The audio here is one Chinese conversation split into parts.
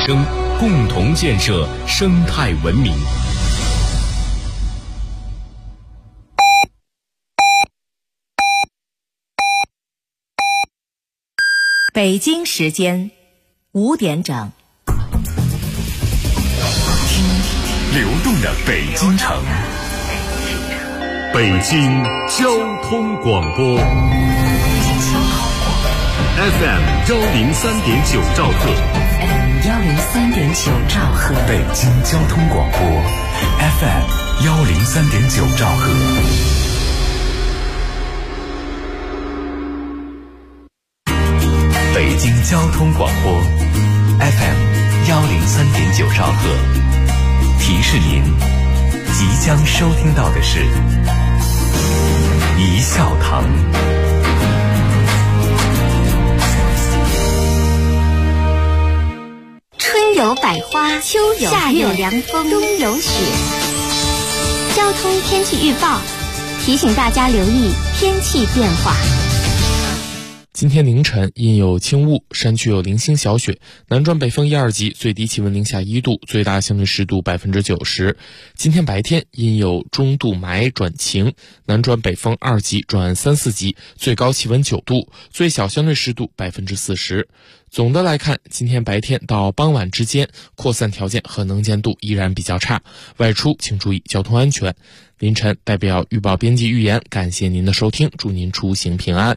生，共同建设生态文明。 北京时间5点整， 听流动的北京城，北京交通广播 FM 103.9兆赫， 103.9兆赫， 北京交通广播 FM 103.9兆赫。北京交通广播 FM 103.9兆赫，提示您即将收听到的是一笑堂。 春有百花，秋有夏有凉风，冬有雪。交通天气预报提醒大家留意天气变化。 今天凌晨阴有轻雾，山区有零星小雪，南转北风1、2级，最低气温零下1度，最大相对湿度90%。今天白天阴有中度霾转晴，南转北风2级转3、4级，最高气温9度，最小相对湿度40%。总的来看，今天白天到傍晚之间，扩散条件和能见度依然比较差，外出请注意交通安全。凌晨代表预报编辑预言，感谢您的收听，祝您出行平安。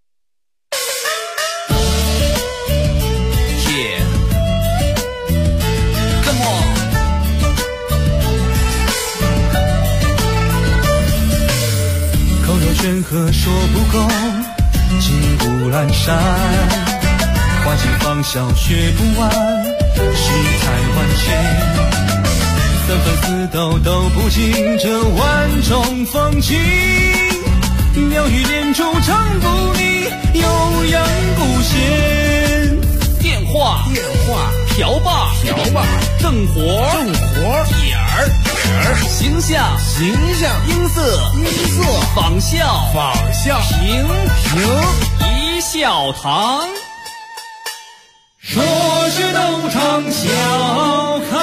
山河说不够，金乌兰山，花季芳香学不完，世态万千，三分四斗都不尽这万种风情，鸟语连珠唱不腻，悠扬古弦。电话瓢把正活点儿形象音色仿效平一笑堂，说是斗场笑开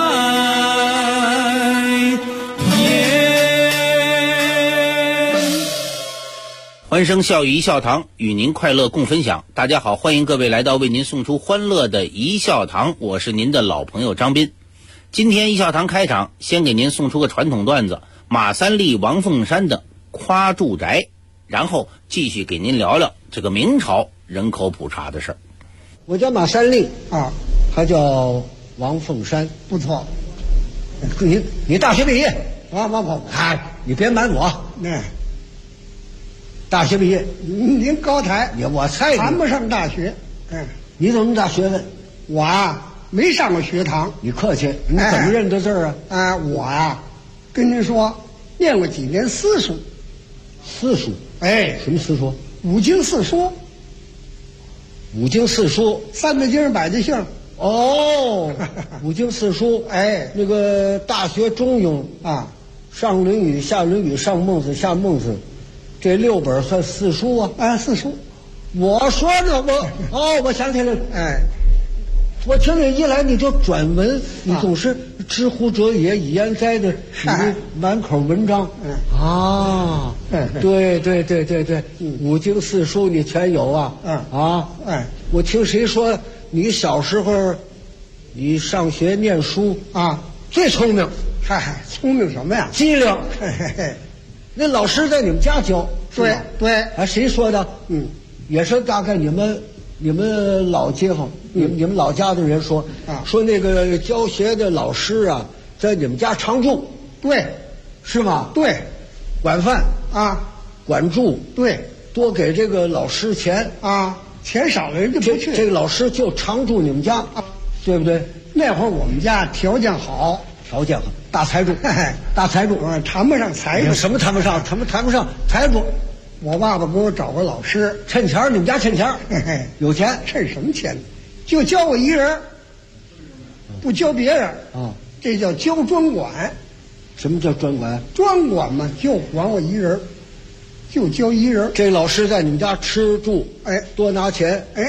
颜。 欢声笑语一笑堂，与您快乐共分享。大家好，欢迎各位来到为您送出欢乐的一笑堂，我是您的老朋友张斌。今天一笑堂开场，先给您送出个传统段子，马三立、王凤山的夸住宅，然后继续给您聊聊这个明朝人口普查的事儿。 我叫马三立啊，他叫王凤山，不错。你大学毕业啊？你别瞒我。大学毕业， 您高台， 我猜谈不上大学。 你怎么大学问？ 我啊没上过学堂。 你客气，你怎么认得字儿啊？ 我啊跟您说，念过几年私塾。 私塾？什么私塾？ 五经四书。 五经四书， 三字经百家姓。 五经四书，那个大学中庸啊，上论语，下论语，上孟子，下孟子，这6本算四书啊？ 四书。 我说的我想起来了，我听着一来你就转文，你总是知乎者也，以言哉的，你满口文章对，五经四书你全有啊？我听谁说你小时候你上学念书啊最聪明？ 聪明什么呀？ 机灵。那老师在你们家教？ 对。 谁说的？也是大概你们老街坊，你们老家的人说说那个教学的老师啊，在你们家常住。 对， 是吗？ 对， 管饭管住。 对， 多给这个老师钱钱少了人就不去。 这个老师就常住你们家对不对？ 那会儿我们家条件好， 大财主，大财主谈不上财主。 什么谈不上？谈不上财主。 我爸爸给我找个老师， 趁钱，你们家趁钱，有钱， 趁什么钱？就教我一人，不教别人这叫教专管。 什么叫专管？ 专管嘛，就管我一人，就教一人。 这老师在你们家吃住，多拿钱，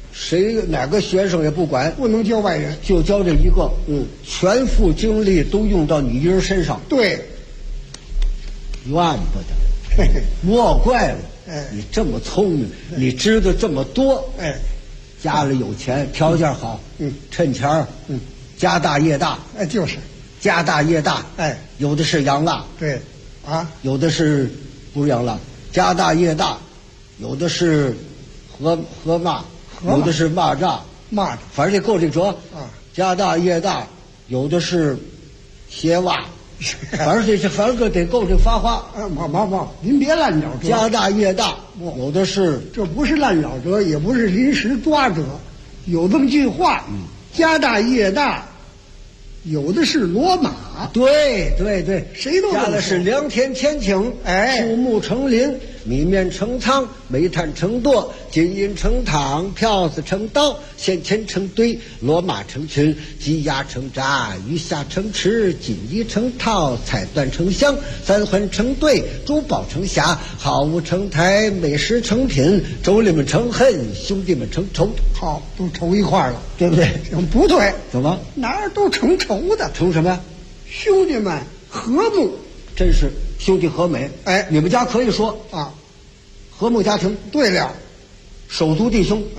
谁哪个学生也不管， 不能教外人， 就教这一个，全副精力都用到你一人身上。 对， 怨不得，莫怪了。你这么聪明，你知道这么多，家里有钱，条件好，趁钱儿，家大业大， 就是家大业大，有的是洋蜡， 对， 有的是不是洋蜡，家大业大，有的是河蚂，有的是蚂蚱，反正得够这折啊。家大业大，有的是鞋袜，反正得够这发花。 您别乱找辙。 家大业大，有的是， 这不是乱找辙，也不是临时抓辙，有这么句话，家大业大，有的是骡马。 对， 谁都加的是良田千顷，树木成林，米面成仓，煤炭成垛，金银成堂，票子成刀，线钱成堆，骡马成群，鸡鸭成闸，鱼虾成池，锦衣成套，彩缎成箱，三环成对，珠宝成匣，好物成台，美食成品，妯娌们成恨，兄弟们成仇。 好，都愁一块了， 对不对？ 不对， 怎么哪儿都成仇的？ 成什么呀？ 兄弟们和睦， 真是兄弟和美。你们家可以说和睦家庭。 对了， 手足弟兄。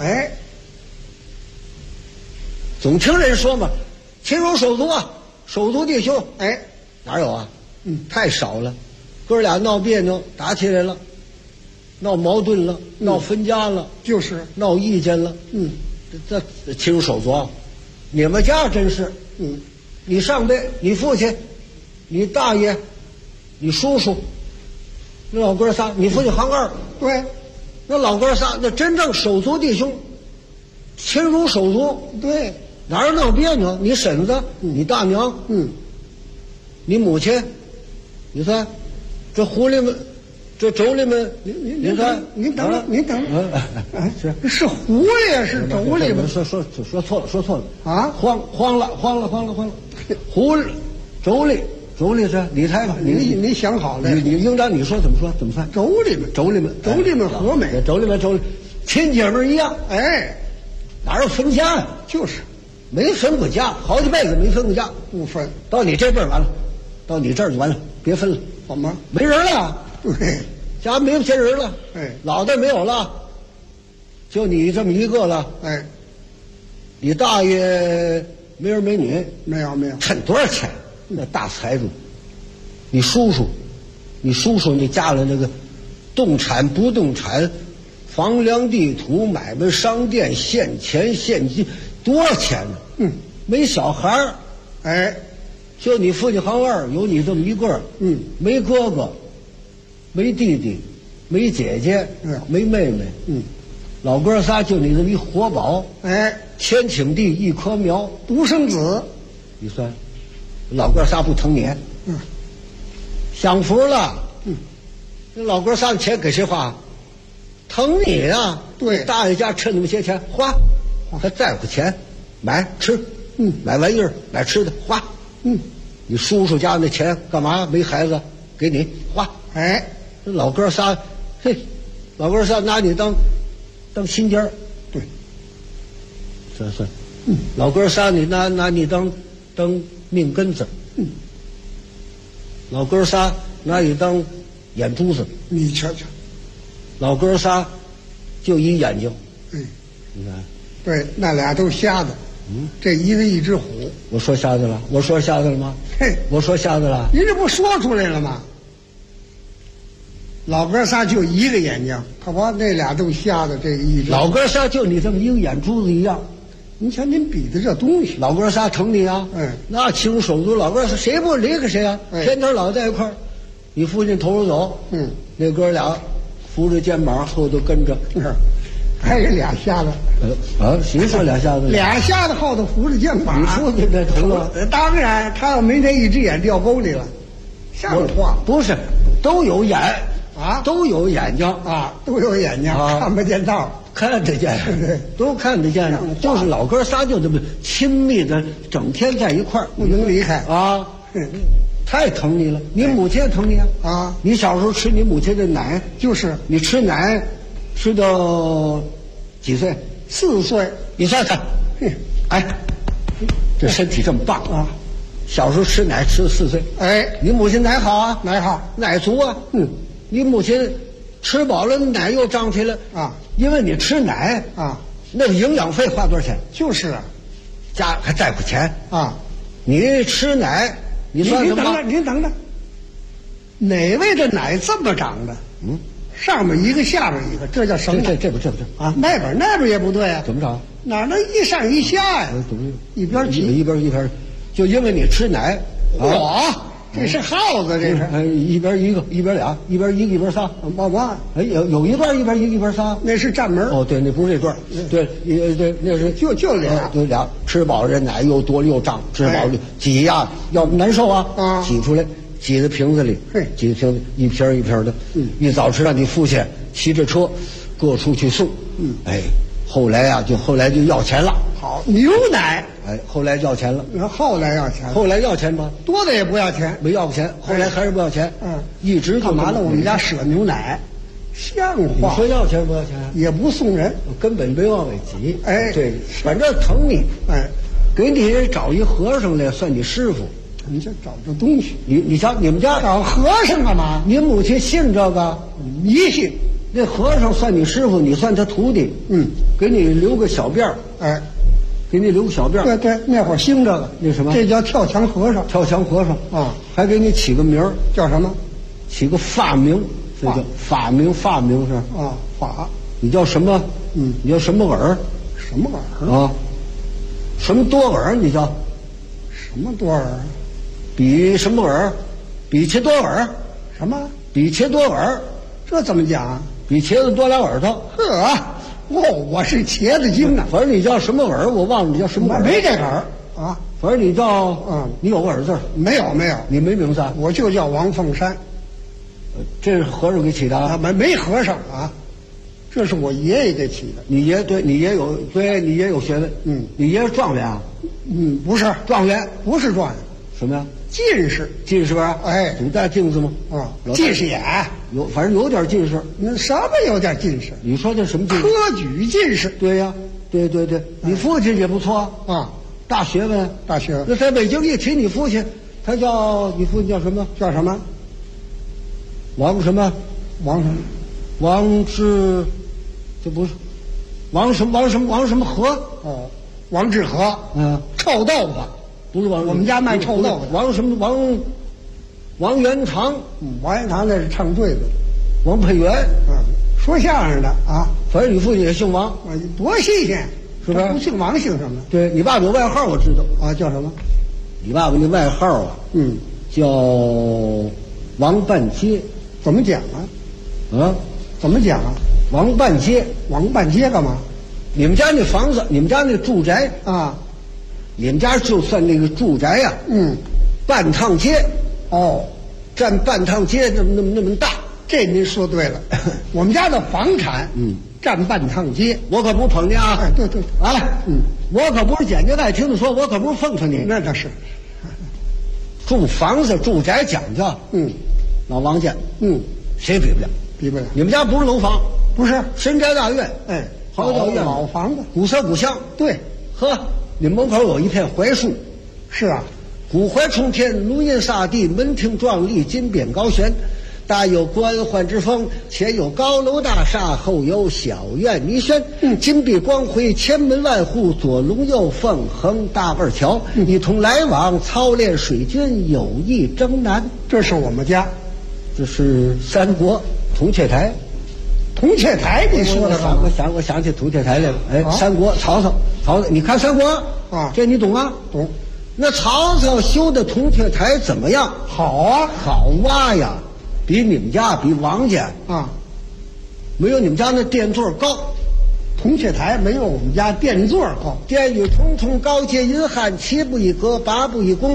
总听人说嘛，亲如手足啊，手足弟兄。哪有啊？太少了。哥俩闹别扭，打起来了，闹矛盾了，闹分家了， 就是闹意见了。这亲如手足啊。你们家真是，你上辈，你父亲，你大爷，你叔叔，那老哥仨，你父亲行二， 对， 那老哥仨，那真正手足弟兄，亲如手足。 对， 哪儿闹别扭？你婶子，你大娘，你母亲，你看，这狐狸们，这妯娌们，你看， 您等着，是狐狸是妯娌们？ 说错了啊！ 慌了！狐狸，妯娌是你猜吧？ 你想好了？ 你应当你说怎么说？怎么算？ 妯娌们和美， 妯娌亲姐们一样。哪有分家呀？ 就是没分过家，好几辈子没分过家， 不分。 到你这辈儿完了，到你这儿就完了，别分了。 怎么？ 没人了？ 对， 家没有亲人了。老的没有了，就你这么一个了。你大爷没儿没女？ 没有。 趁多少钱？那大财主。你叔叔那家里那个动产不动产，房梁地土，买卖商店，现钱现金，多少钱呢？没小孩儿。就你父亲行二，有你这么一个。没哥哥，没弟弟，没姐姐，没妹妹。老哥仨就你这么一活宝。千顷地一棵苗， 独生子。 你算，老哥仨不疼你？享福了。那老哥仨的钱给谁花？疼你啊！ 对， 大爷家趁那么些钱花，他在乎钱，买吃，买玩意儿，买吃的花。你叔叔家那钱干嘛？没孩子，给你花。这老哥仨，老哥仨拿你当心尖儿。对，算。老哥仨你拿你当命根子。老哥仨拿你当眼珠子。 你瞧瞧， 老哥仨就一眼睛。你看， 对，那俩都是瞎子。这一个一只虎。 我说瞎子了？我说瞎子了吗？我说瞎子了？ 您这不说出来了吗？老哥仨就一个眼睛，可不，那俩都瞎子，这一只。 老哥仨就你这么一个眼珠子一样。 您瞧您比的这东西， 老哥仨疼你啊！那亲手足，老哥仨谁不离开谁啊？天天老在一块儿。你父亲头着走，那哥俩扶着肩膀后头跟着。 还有俩瞎子。 谁说俩瞎子？ 俩瞎子后头扶着肩膀。 你父亲这头了？ 当然，他要没那一只眼掉沟里了，像话？ 不是，都有眼啊， 都有眼睛啊，都有眼睛，看不见道。 看得见，都看得见，就是老哥仨就这么亲密的，整天在一块儿， 不能离开啊！太疼你了，你母亲也疼你啊！你小时候吃你母亲的奶， 就是你吃奶，吃到几岁 4岁。 你算算，哎，这身体这么棒啊！小时候吃奶吃4岁， 哎， 你母亲奶好啊， 奶好， 奶足啊。你母亲吃饱了，奶又长起来啊， 因为你吃奶啊， 那个营养费花多少钱？ 就是啊， 家还在乎钱啊。 你吃奶，你算什么？ 您等着，哪位的奶这么长的？上面一个，下面一个，这叫什么？ 这不啊，那边也不对啊。 怎么着？ 哪能一上一下呀？一边挤一边，就因为你吃奶。 这是耗子，这是。 一边一个，一边俩，一边一个，一边仨。有一段一边一个，一边仨。 那是站门。 哦，对，那不是这段。对，那是就俩。 对俩，吃饱了这奶又多又胀，吃饱了挤呀，要难受啊。挤出来。挤在瓶子里，挤在瓶子一瓶一瓶的。一早吃让你父亲骑着车各处去送。后来就要钱了。 好，牛奶。 后来要钱了。 后来要钱。 后来要钱吗？ 多的也不要钱， 没要过钱。后来还是不要钱。一直干嘛呢？我们家舍牛奶，像话。 你说要钱不要钱？ 也不送人， 根本没往外挤。 对， 反正疼你。给你找一和尚来算你师傅。 你这找这东西， 你瞧你们家找和尚干嘛？ 您母亲信这个？ 迷信。 那和尚算你师傅，你算他徒弟。给你留个小辫儿。给你留个小辫儿。 对，那会儿兴这个， 那什么？ 这叫跳墙和尚。 跳墙和尚啊， 还给你起个名儿， 叫什么？ 起个法名，这叫法名是啊，法。 你叫什么？你叫什么耳？ 什么耳啊？什么多耳？你叫什么多耳？ 比什么耳？比切多耳？ 什么？ 比切多耳？ 这怎么讲？ 比茄子多俩耳朵。 我是茄子精啊。 反正你叫什么耳，我忘了你叫什么耳。 没这个耳啊。 反正你叫你有个儿子？ 没有， 你没名字啊？ 我就叫王凤山。 这是和尚给起的啊？ 没和尚啊，这是我爷爷给起的。 你爷你爷有学问。你爷是状元啊？ 不是状元， 不是状元。 什么呀？ 进士吧？总戴镜子吗？ 近视眼反正有点近视。 那什么有点近视？ 你说这什么近视？ 科举进士。 对呀，对，你父亲也不错啊， 大学问。那在北京一提你父亲，你父亲叫什么？ 叫什么？ 王什么？王志，这不是王什么和？ 王致和。臭豆腐。 不是我们家卖臭豆腐。 王元堂。 王元堂那是唱对子。 王佩元。 说相声的啊。 反正你父亲也姓王。 多新鲜， 是不是？ 不姓王姓什么？ 对，你爸爸有外号我知道啊，叫什么？ 你爸爸那外号啊，叫王半街。 怎么讲啊？怎么讲啊？ 王半街。 王半街干嘛？ 你们家那房子，你们家那住宅啊？ 你们家就算那个住宅呀，半趟街，占半趟街那么大， 这您说对了。我们家的房产，占半趟街， 我可不捧你啊！ 对， 我可不是简简爱听的说，我可不是奉承你， 那倒是。 住房子住宅讲究，老王家，谁比不了？ 比不了。 你们家不是楼房， 不是深宅大院，好叫院， 老房子， 古色古香。 对， 你门口有一片槐树。 是啊， 古槐冲天，芦荫洒地，门庭壮丽，金匾高悬，大有官宦之风，前有高楼大厦，后有小院弥轩。金碧光辉，千门万户，左龙右凤，横大二桥，一同来往，操练水军，有意征南。 这是我们家， 这是三国铜雀台。 铜雀台，你说的吧？ 我想起铜雀台来了。三国曹操，你看三国啊， 这你懂啊？ 懂。 那曹操修的铜雀台怎么样？ 好啊， 好挖呀，比你们家比王家没有你们家那殿座高。 铜雀台没有我们家殿座高。 殿宇重重，高阶阴汉，七步一阁，八步一宫，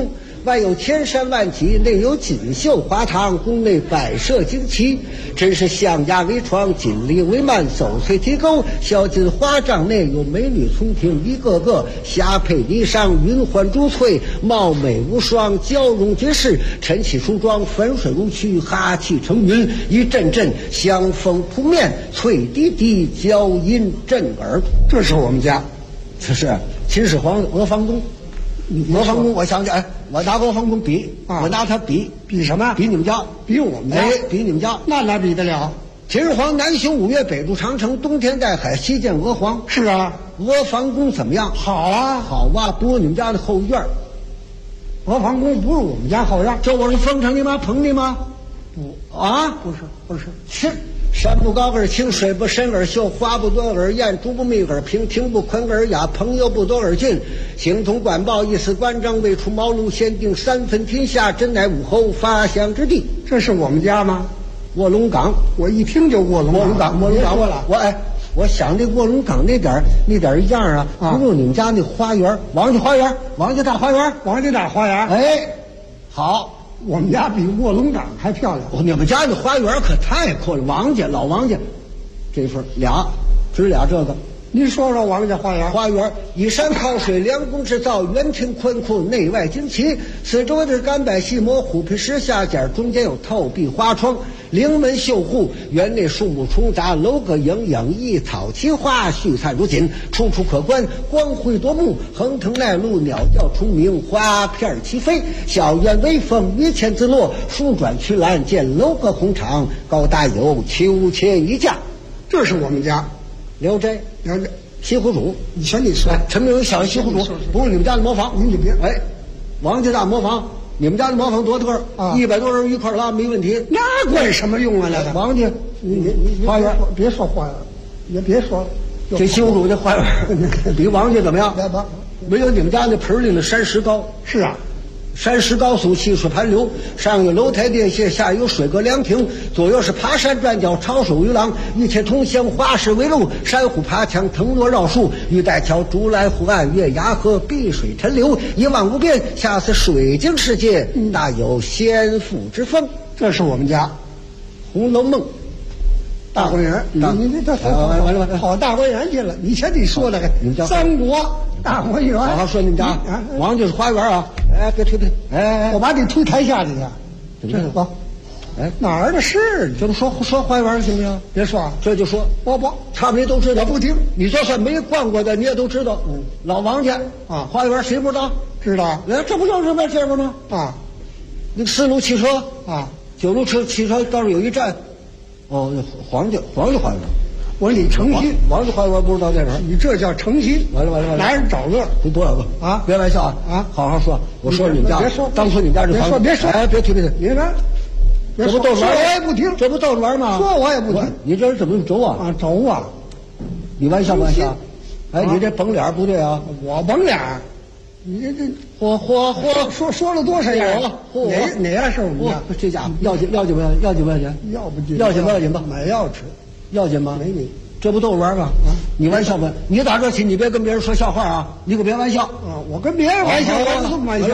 外有千山万体，内有锦绣花堂，宫内摆设旌旗，真是象牙为窗，锦鲤为幔，翡翠提钩，小金花帐内有美女从庭，一个个霞帔霓裳，云环珠翠，貌美无双，娇容绝世，晨起梳妆，粉水如曲，哈气成云，一阵阵香风扑面，翠滴滴，娇音震耳。 这是我们家， 这是秦始皇阿房宫。阿房宫，我想起，我拿阿房宫比，我拿它比什么？ 比你们家， 比我们家， 比你们家， 那哪比得了？ 秦始皇南修五岳，北渡长城，东填带海，西建娥皇。 是啊， 阿房宫怎么样？ 好啊， 好啊，不如你们家的后院。 阿房宫不是我们家后院， 这我是奉承你吗？捧你吗？ 不啊， 不是， 是。山不高而轻，水不深而秀，花不多而艳，竹不密而平，庭不宽而雅，朋友不多而近。形同管鲍，一丝关张，未出茅庐，先定三分天下，真乃武侯发祥之地。 这是我们家吗？ 卧龙岗， 我一听就卧龙岗。 卧龙岗说了， 我想这卧龙岗那点样啊，不如你们家那花园，王家花园，王家大花园， 王家大花园。 哎，好。 我们家比卧龙岗还漂亮。 你们家那花园可太阔了，老王家，这份只俩这个。 您说说王家花园。 花园依山靠水，梁宫之造，园庭宽阔，内外旌旗，四周的干柏细磨，虎皮石下间，中间有透壁花窗，临门绣户，园内树木重杂，楼阁影影，一草奇花，絮灿如锦，处处可观，光辉夺目，横藤赖路，鸟叫虫鸣，花片齐飞，小园微风，鱼前自落，树转曲栏，见楼阁红场，高大有秋千一架。 这是我们家。 聊斋，西湖主， 你瞧你说， 陈明小西湖主，不是你们家的磨坊， 您就别， 王家大磨坊，你们家的磨坊多个，100多人一块拉没问题， 那管什么用啊？那个王家， 你花园别说花园，也别说， 这西湖主这花园比王家怎么样？没有你们家那盆里的山石高。 是啊。 山石高速，溪水盘流，上有楼台殿榭，下有水阁凉亭，左右是爬山转角，潮水为廊，一切同乡，花石为路，珊瑚爬墙，藤萝绕树，玉带桥，竹来湖岸，月牙河，碧水沉流，一望无边，下似水晶世界，大有仙妇之风。 这是我们家，《 红楼梦》。 大观园，你这完了，跑大观园去了。你瞧你说的个三国大观园， 好好说你们家，王就是花园啊！哎，别推， 我把你推台下去去。 这是光， 哪儿的事？ 这不说花园行不行？ 别说， 这就说， 不， 差不多都知道。 我不听， 你就算没逛过的，你也都知道。老王家啊， 花园谁不知道？ 知道。 这不就是外边吗？ 啊， 那个4路汽车啊 ，9路汽车到时候有一站。哦，皇家花园。 我说你诚心， 王家花园不知道在哪儿？ 你这叫诚心。 完了， 拿人找乐。 不啊！别玩笑啊！好好说。我说你们家， 别说， 当初你们家这房子， 别说， 哎，别提。 你看， 这不逗着玩？ 我也不听。 这不逗着玩吗？ 说我也不听。 你这人怎么轴啊？ 轴啊！ 你玩笑？哎，你这绷脸不对啊！ 我绷脸。你这嚯！ 说了多少样？哪样是我们家？ 这家伙要紧不要紧？要紧不要紧？要紧吧？ 买药吃， 要紧吗？ 没你， 这不逗着玩吗？你玩笑吧？你打这起，你别跟别人说笑话啊！你可别玩笑啊！我跟别人玩笑，我这么玩笑。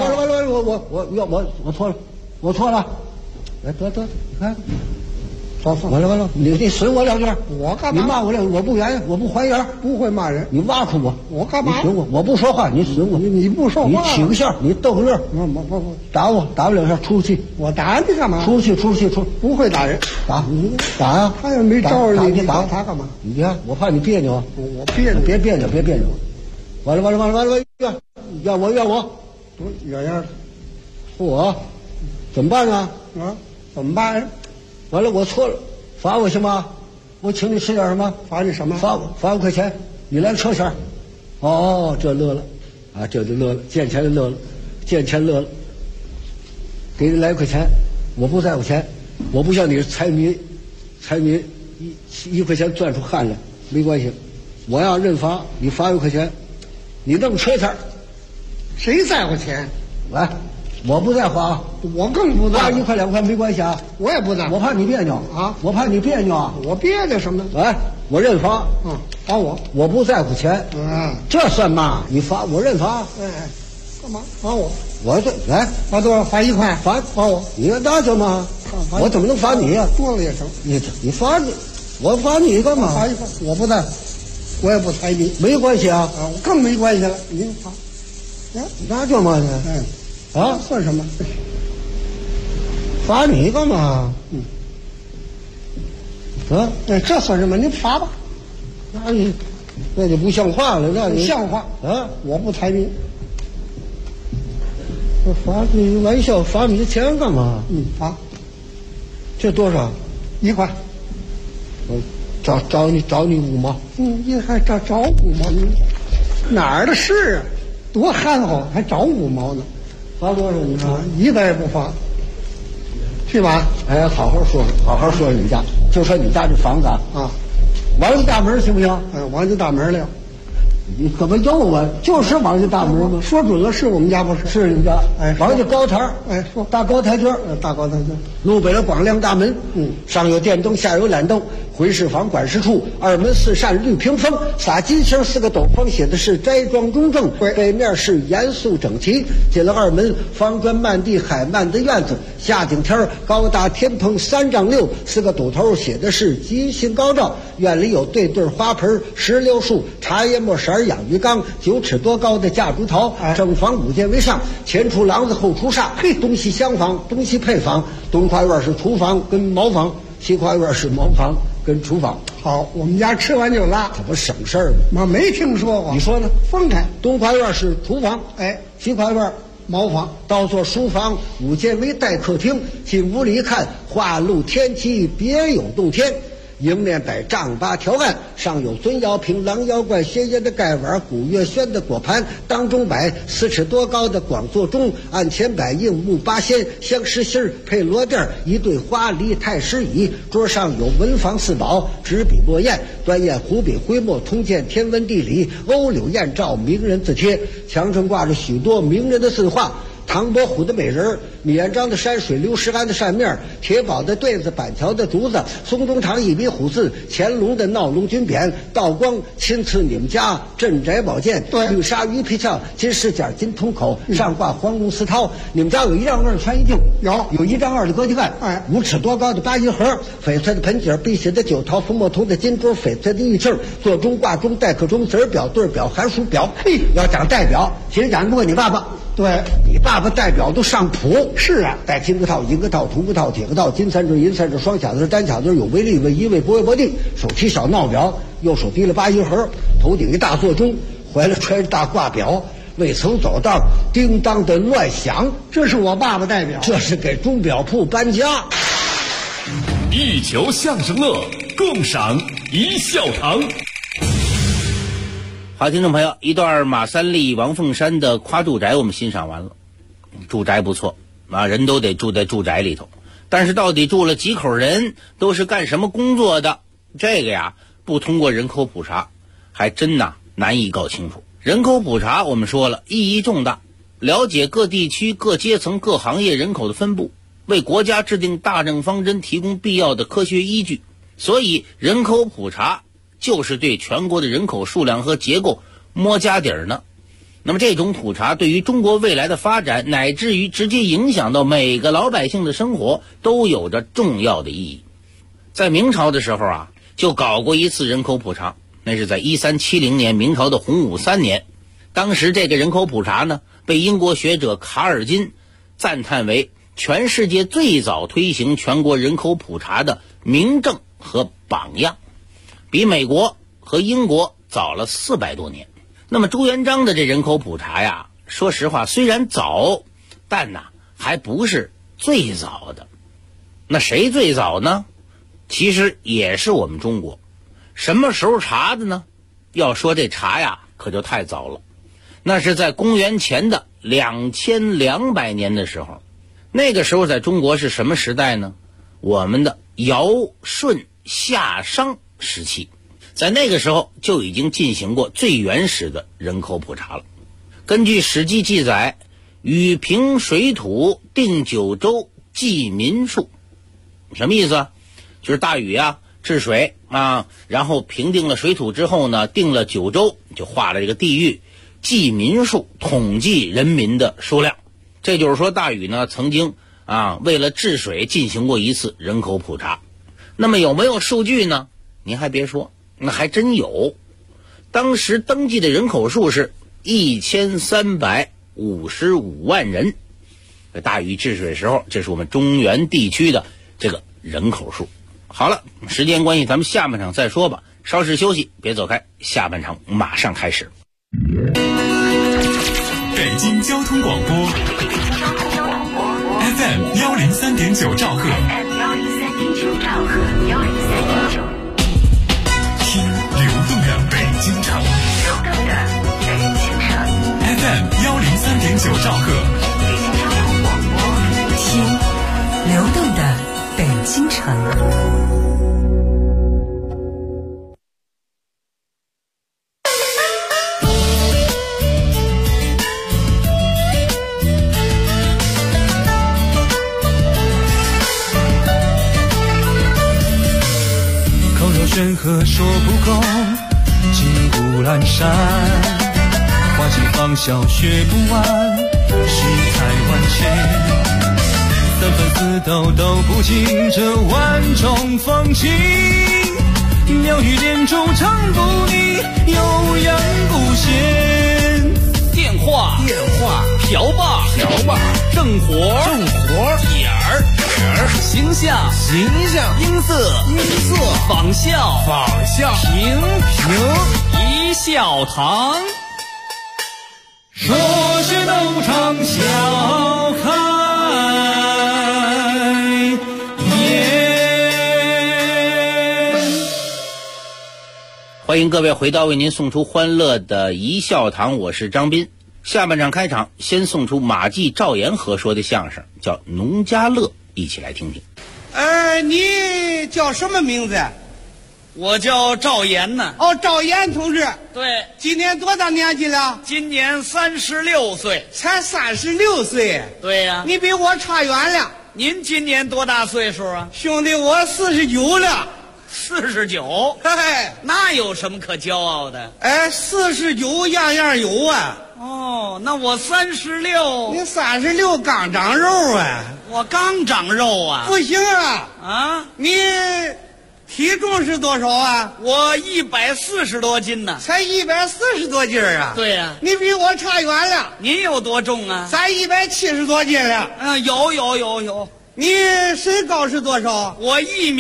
我错了。哎，得，你看。完了，你损我2句， 我干嘛？ 你骂我2句，我不还原， 不会骂人。 你挖苦我， 我干嘛？ 你损我不说话，你损我， 你不说话， 你起个笑，你逗个乐， 不， 打我，打不了下，出去。 我打你干嘛？ 出去， 不会打人， 打你打啊！ 他也没招着你打他干嘛？ 你看，我怕你别扭啊！ 我别扭， 别别扭！完了，怨我， 远样， 我怎么办呢？ 啊，怎么办？ 完了，我错了，罚我行吗？我请你吃点什么？ 罚你什么？ 罚5块钱，你来车钱。哦，这乐了，啊，这就乐了，见钱乐了，给你来1块钱，我不在乎钱，我不像你财迷1块钱攥出汗来，没关系，我要认罚，你罚1块钱，你弄车钱， 谁在乎钱？ 来。我不在乎啊， 我更不在乎。 1块2块没关系啊， 我也不在乎。 我怕你别扭啊， 我别扭什么？ 哎，我认罚， 罚我不在乎钱，这算嘛？你罚我认罚， 干嘛罚我？ 我这来罚多少？罚1块。 罚我， 你那叫嘛？我怎么能罚你呀？ 多了也成。 你罚你，我罚你干嘛？ 罚1块，我不在，我也不猜谜， 没关系啊， 我更没关系了。您罚， 那叫嘛呢？啊， 算什么？ 罚你干嘛？ 这算什么？您罚吧。 那就不像话了，那你像话啊！ 我不猜谜。 罚你玩笑，罚你的钱干嘛？ 罚。 这多少 ？1块。 找你5毛。 你还找5毛？哪儿的事啊？多憨厚，还找5毛呢？ 罚多少？你说一个也不罚。去吧。 哎，好好说你家，就说你家这房子啊，王家大门行不行？ 王家大门了。 你怎么又啊？就是王家大门吗？ 说准了是我们家不是？ 是你们家。王家高台， 说大高台阶， 大高台阶， 路北了光亮大门，上有电灯，下有缆灯，回事房管事处，2门4扇绿屏风，撒金星4个斗方，写的是斋庄中正，北面是严肃整齐。进了2门，方砖漫地海漫的院子，夏景天高大天棚3丈6，4个堵头写的是吉星高照。院里有对花盆、石榴树、茶叶末色养鱼缸，9尺多高的架竹桃，正房5间为上，前出廊子后出煞，东西厢房，东西配房，东跨院是厨房跟茅房，西跨院是茅房跟厨房。 好，我们家吃完就拉， 这不省事儿吗？ 我没听说过。 你说呢？ 分开， 东跨院是厨房，西跨院茅房， 倒座书房，5间为带客厅。进屋里一看，花露天齐，别有洞天。迎面摆丈8条案，上有尊窑瓶、狼窑罐、鲜烟的盖碗、古月轩的果盘，当中摆4尺多高的广座钟，案前摆硬木8仙、香石心配罗垫，一对花梨太师椅，桌上有文房4宝：纸笔墨砚、端砚湖笔徽墨、通鉴天文地理、欧柳燕照、名人字帖，墙上挂着许多名人的字画。唐伯虎的美人，米彦章的山水，刘石安的扇面，铁宝的对子，板桥的竹子，松中堂一笔虎字，乾隆的闹龙军匾，道光亲赐你们家镇宅宝剑，绿鲨鱼皮鞘，金饰件，金铜口，上挂黄龙丝绦。你们家有1丈2穿衣镜，有1丈2的格局案，5尺多高的8音盒，翡翠的盆景，碧玺的酒桃，粉墨铜的金桌，翡翠的玉磬，座钟挂钟，待客钟，子表对表，寒暑表。要讲代表，其实讲不过你爸爸。 对， 你爸爸代表都上谱。 是啊， 带金个套、银个套、铜个套、铁个套，金3针、银3针，双卡子、单卡子，有为立位，一位不为不定。手提小闹表，右手提了8音盒，头顶一大座钟，怀了揣着大挂表，未曾走道，叮当的乱响。 这是我爸爸代表， 这是给钟表铺搬家。 一球相声乐，共赏一笑堂。 好，听众朋友，一段马三立、王凤山的夸住宅我们欣赏完了。住宅不错啊，人都得住在住宅里头，但是到底住了几口人，都是干什么工作的，这个呀不通过人口普查还真难以搞清楚。人口普查我们说了，意义重大，了解各地区各阶层各行业人口的分布，为国家制定大政方针提供必要的科学依据。所以人口普查就是对全国的人口数量和结构摸家底儿呢。那么这种普查对于中国未来的发展，乃至于直接影响到每个老百姓的生活，都有着重要的意义。在明朝的时候就搞过一次人口普查，那是在1370年，明朝的洪武3年。当时这个人口普查呢，被英国学者卡尔金赞叹为全世界最早推行全国人口普查的明证和榜样，比美国和英国早了400多年。那么朱元璋的这人口普查说实话虽然早，但还不是最早的。那谁最早呢？其实也是我们中国。什么时候查的呢？要说这查可就太早了。那是在公元前的2200年的时候。那个时候在中国是什么时代呢？我们的尧舜夏商时期。在那个时候就已经进行过最原始的人口普查了。根据《史记》记载，禹平水土，定九州，计民数。什么意思？就是大禹治水然后平定了水土之后呢，定了9州，就划了这个地域。 计民数，统计人民的数量。这就是说，大禹呢曾经为了治水进行过一次人口普查。那么有没有数据呢？您还别说，那还真有。当时登记的人口数是1355万人。大禹治水时候，这是我们中原地区的这个人口数。好了，时间关系，咱们下半场再说吧。稍事休息，别走开，下半场马上开始。 北京交通广播 FM 103.9兆赫，听流动的北京城，FM 103.9兆赫， 听流动的北京城。 山河说不够，金谷阑珊，花季芳笑学不完，世态万千，三分四斗都不尽这万种风情，妙语连珠唱不腻，悠扬不闲。 电话瓢把正活点儿形象音色仿效平一笑堂， 说学逗唱笑开颜。 欢迎各位回到为您送出欢乐的一笑堂，我是张斌。下半场开场，先送出马季赵岩合说的相声，叫《农家乐》，一起来听听。 你叫什么名字？ 我叫赵岩呢。 哦，赵岩同志。 对， 今年多大年纪了？ 今年36岁。 才36岁？ 对呀。 你比我差远了。 您今年多大岁数啊？ 兄弟，我49了。 49？ 嘿， 那有什么可骄傲的 ？49样样有啊。 哦，那我36。 你36刚长肉啊？ 我刚长肉啊？ 不行啊！ 啊， 你体重是多少啊？ 我140多斤呢。 才140多斤啊？ 对呀。 你比我差远了。 您有多重啊？ 咱170多斤了。 有。 你身高是多少？ 我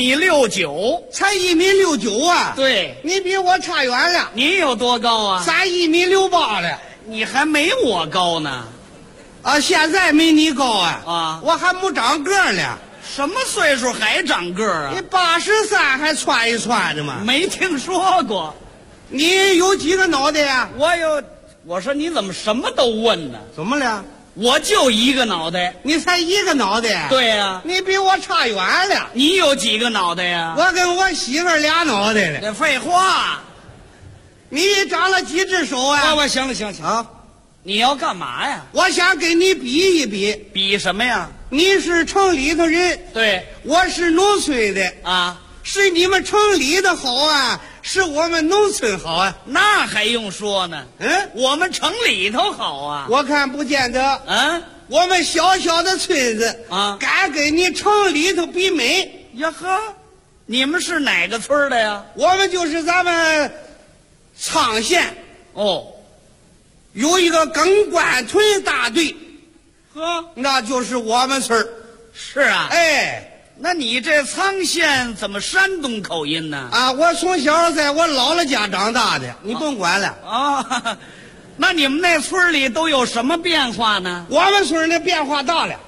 1.69米。 才1.69米啊？ 对。 你比我差远了。 您有多高啊？ 咱1.68米了。 你还没我高呢。 现在没你高啊！ 我还没长个呢。 什么岁数还长个啊？ 你83还穿一穿的吗？ 没听说过。 你有几个脑袋呀？ 我说你怎么什么都问呢？ 怎么了？ 我就一个脑袋。 你才一个脑袋？ 对呀。 你比我差远了。 你有几个脑袋呀？ 我跟我媳妇俩脑袋了。 这废话。 你长了几只手啊？ 行了。你要干嘛呀？ 我想跟你比一比。 比什么呀？ 你是城里头人， 对， 我是农村的啊。 是你们城里的好啊，是我们农村好啊？ 那还用说呢？我们城里头好啊。 我看不见得。我们小小的村子啊， 敢跟你城里头比美呀呵？你们是哪个村的呀？ 我们就是咱们沧县有一个耿官屯大队，那就是我们村儿。 是啊。那你这沧县怎么山东口音呢？ 我从小在我姥姥家长大的，你甭管了。 那你们那村里都有什么变化呢？ 我们村的变化大了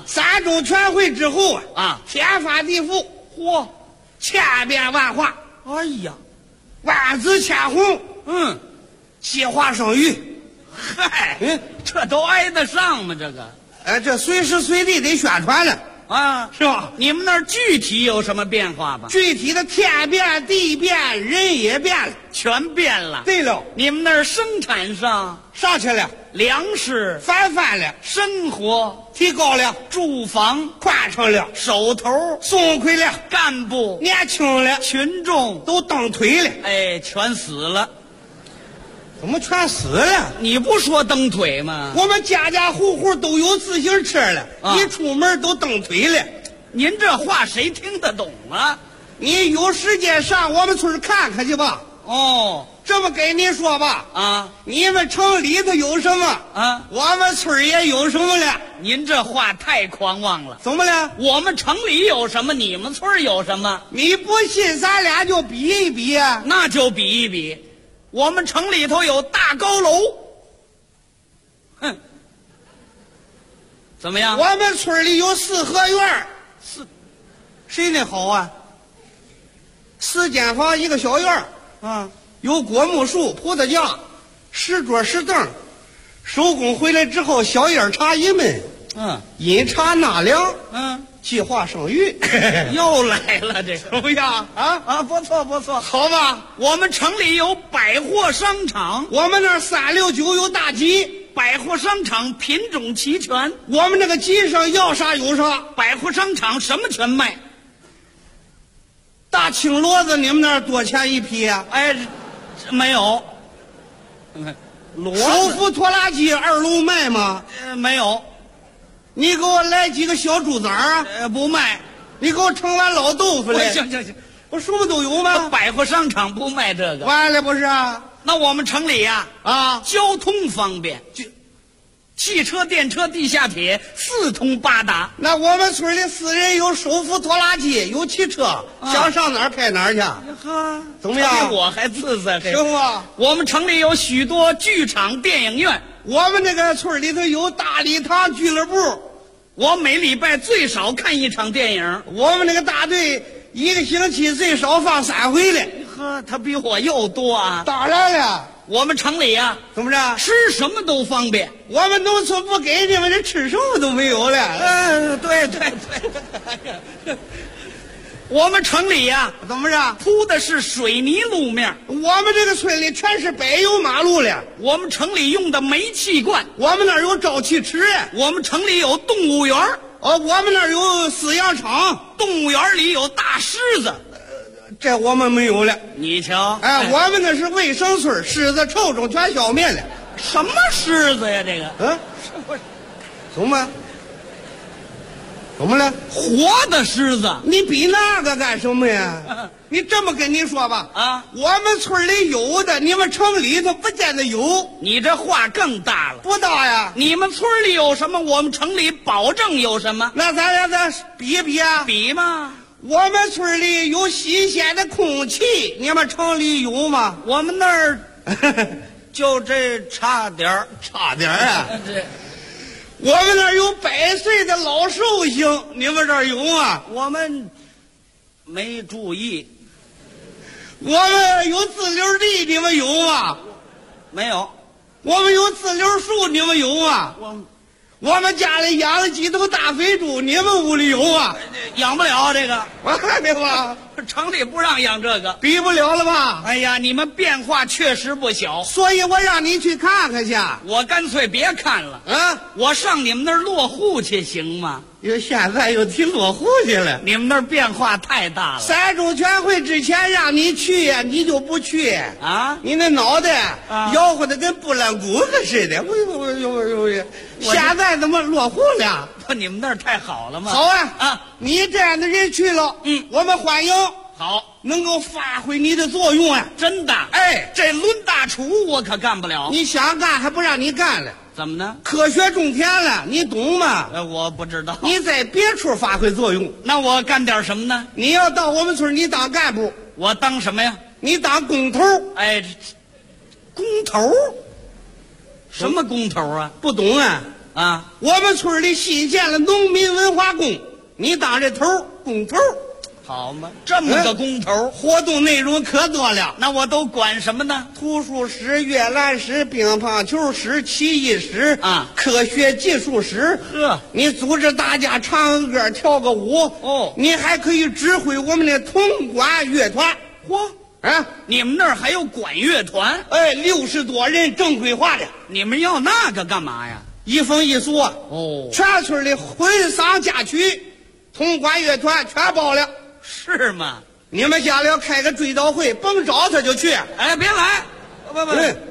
3中全会之后天翻地覆，千变万化。 哎呀， 万紫千红，计划生育。 嗨，这都挨得上吗？这个， 这随时随地得宣传了是吧？ 你们那儿具体有什么变化吧？ 具体的天变地变，人也变了， 全变了。 对了， 你们那儿生产上上去了， 粮食翻了， 生活提高了， 住房宽敞了， 手头松快了， 干部年轻了， 群众都蹬腿了。 全死了。 怎么全死了？ 你不说蹬腿吗？ 我们家家户户都有自行车了，一出门都蹬腿了。 您这话谁听得懂啊？ 你有时间上我们村看看去吧。 哦， 这么跟你说吧， 啊， 你们城里头有什么啊， 我们村也有什么了。 您这话太狂妄了。 怎么了？ 我们城里有什么，你们村有什么？ 你不信，咱俩就比一比啊。 那就比一比。我们城里头有大高楼，哼，怎么样？ 我们村里有四合院，谁的好啊？4间房一个小院啊，有果木树、葡萄架、10桌10凳，收工回来之后，小烟茶一闷，饮茶纳凉，计划生育。 又来了，这个怎么样啊？ 不错不错， 好吧。 我们城里有百货商场， 我们那儿369有大集， 百货商场品种齐全， 我们那个集上要啥有啥。 百货商场什么全卖。 大青骡子你们那儿多钱一匹啊？ 哎，没有。 手扶拖拉机2楼卖吗？ 没有。 你给我来几个小猪崽儿？ 不卖。 你给我盛碗老豆腐来。 行， 我什么都有吗？ 百货商场不卖这个。 完了不是啊？ 那我们城里呀，交通方便，汽车、电车、地下铁4通8达。 那我们村里私人有手扶拖拉机，有汽车，想上哪儿开哪儿去。 呵， 怎么样？ 比我还自在。 行吧。 我们城里有许多剧场、电影院。 我们这个村里头有大礼堂俱乐部， 我每礼拜最少看1场电影。 我们那个大队1个星期最少放3回了。 呵，他比我又多啊。 当然了。 我们城里呀， 怎么着？ 吃什么都方便。 我们农村不给你们，这吃什么都没有了。 对。我们城里呀， 怎么着？ 铺的是水泥路面。 我们这个村里全是柏油马路了。 我们城里用的煤气罐。 我们那儿有沼气池。 我们城里有动物园。 我们那儿有饲养场。 动物园里有大狮子。 这我们没有了。 你瞧， 我们那是卫生村，狮子臭虫全消灭了。 什么狮子呀？这个怎么了？ 活的狮子。 你比那个干什么呀？你这么跟你说吧，我们村里有的，你们城里头不见得有。 你这话更大了。 不大呀？ 你们村里有什么，我们城里保证有什么。 那咱俩再比一比啊？ 比嘛。 我们村里有新鲜的空气，你们城里有吗？ 我们那儿就这差点儿啊。我们那儿有100岁的老寿星，你们这儿有吗？ 我们没注意。 我们有自留地，你们有吗？ 没有。 我们有自留树，你们有吗？我们家里养了几头大肥猪，你们屋里有啊？ 养不了这个， 对吧？ 城里不让养这个， 比不了了吧？ 哎呀，你们变化确实不小， 所以我让你去看看去。 我干脆别看了，我上你们那儿落户去行吗？ 现在又提落户去了， 你们那儿变化太大了。 3中全会之前让你去呀，你就不去啊？ 你那脑袋摇晃的跟拨浪鼓子似的。现在怎么落户了？ 不，你们那儿太好了吗？ 好啊！你这样的人去了，我们欢迎。 好， 能够发挥你的作用啊！ 真的，这抡大锄我可干不了。 你想干还不让你干了？ 怎么呢？ 科学种田了，你懂吗？ 我不知道。 你在别处发挥作用， 那我干点什么呢？ 你要到我们村，你当干部。 我当什么呀？ 你当工头。 工头？什么工头啊？ 不懂啊？我们村里新建了农民文化宫，你当这头工头。 好嘛，这么个工头， 活动内容可多了。 那我都管什么呢？ 图书室、阅览室、乒乓球室、棋艺室科学技术室。你组织大家唱个歌、跳个舞。你还可以指挥我们的铜管乐团。 你们那儿还有管乐团 ？60多人正规化的。 你们要那个干嘛呀？ 一风一俗啊！全村的婚丧嫁娶，铜管乐团全包了。 是吗？ 你们家里要开个追悼会，甭找他就去。 别来，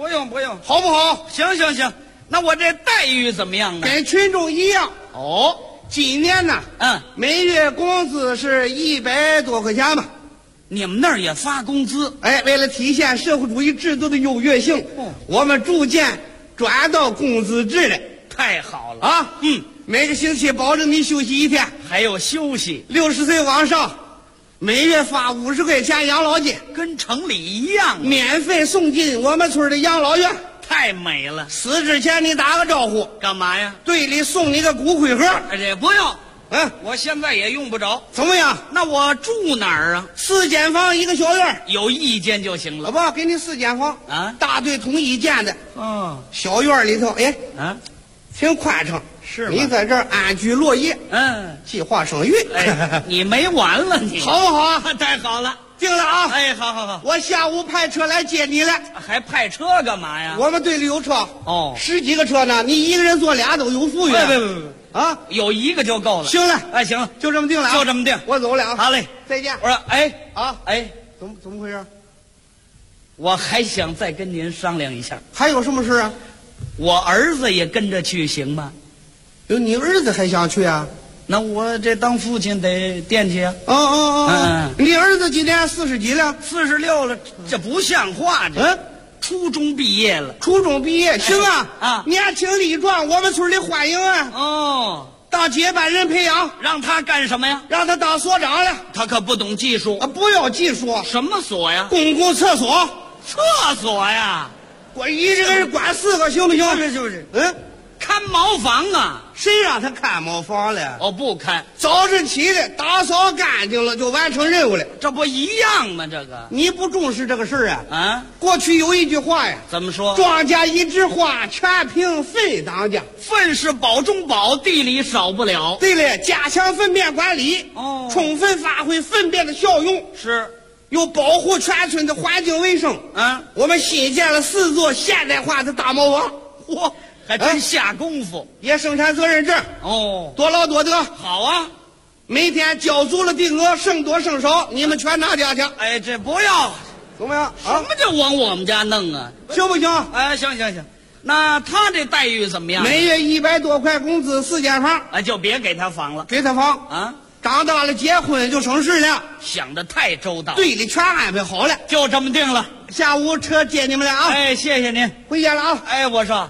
不用， 好不好？ 行，那我这待遇怎么样呢？ 跟群众一样。 哦， 今年呢，每月工资是100多块钱吧。 你们那儿也发工资？ 哎，为了体现社会主义制度的优越性，我们逐渐转到工资制了。 太好了啊！每个星期保证你休息1天， 还有休息。 60岁往上，每月发50块钱养老金， 跟城里一样， 免费送进我们村的养老院。 太美了！ 死之前你打个招呼， 干嘛呀？ 队里送你个骨灰盒。 这不用， 我现在也用不着。 怎么样？ 那我住哪儿啊 ？4间房1个小院， 有意见就行了。 好吧，给你4间房啊， 大队统一建的。小院里头，挺宽敞， 是吗？ 你在这儿安居乐业，计划生育。 你没完了你， 好不好啊？ 太好了。 定了啊！ 好， 我下午派车来接你了。 还派车干嘛呀？ 我们队里有车 ，10 几个车呢，你一个人坐俩都有富裕。 不啊，有1个就够了。 行了， 行了， 就这么定了， 就这么定。 我走了啊！ 好嘞， 再见。 我说， 怎么回事？ 我还想再跟您商量一下。 还有什么事啊？ 我儿子也跟着去行吗？ 你儿子还想去啊？ 那我这当父亲得惦记啊！ 你儿子今年40几了 ？46了，这不像话！初中毕业了。 初中毕业行啊！年轻力壮，我们村里欢迎啊！当接班人培养，让他干什么呀？让他当所长了。 他可不懂技术不要技术， 什么所呀？ 公共厕所。 厕所呀？ 我一个人管4个行不行？ 就是。看茅房啊？ 谁让他看茅房了？ 不看。 早晨起来打扫干净了，就完成任务了。 这不一样吗？这个你不重视这个事儿啊？过去有一句话呀， 怎么说？ 庄稼一枝花，全凭粪当家。 粪是宝中宝，地里少不了。 对了，加强粪便管理，充分发挥粪便的效用， 是又保护全村的环境卫生。我们新建了4座现代化的大茅房。 嚯！还真下功夫， 也生产责任证多劳多得。 好啊， 每天交足了定额，剩多剩少你们全拿家去。 这不要， 怎么样？ 什么叫往我们家弄啊？ 行不行？ 行。那他这待遇怎么样？ 每月100多块工资，4间房。 就别给他房了， 给他房长大了结婚就省事了。 想得太周到， 队里全安排好了， 就这么定了。 下午车接你们了啊！ 谢谢您， 回家了啊！ 我说。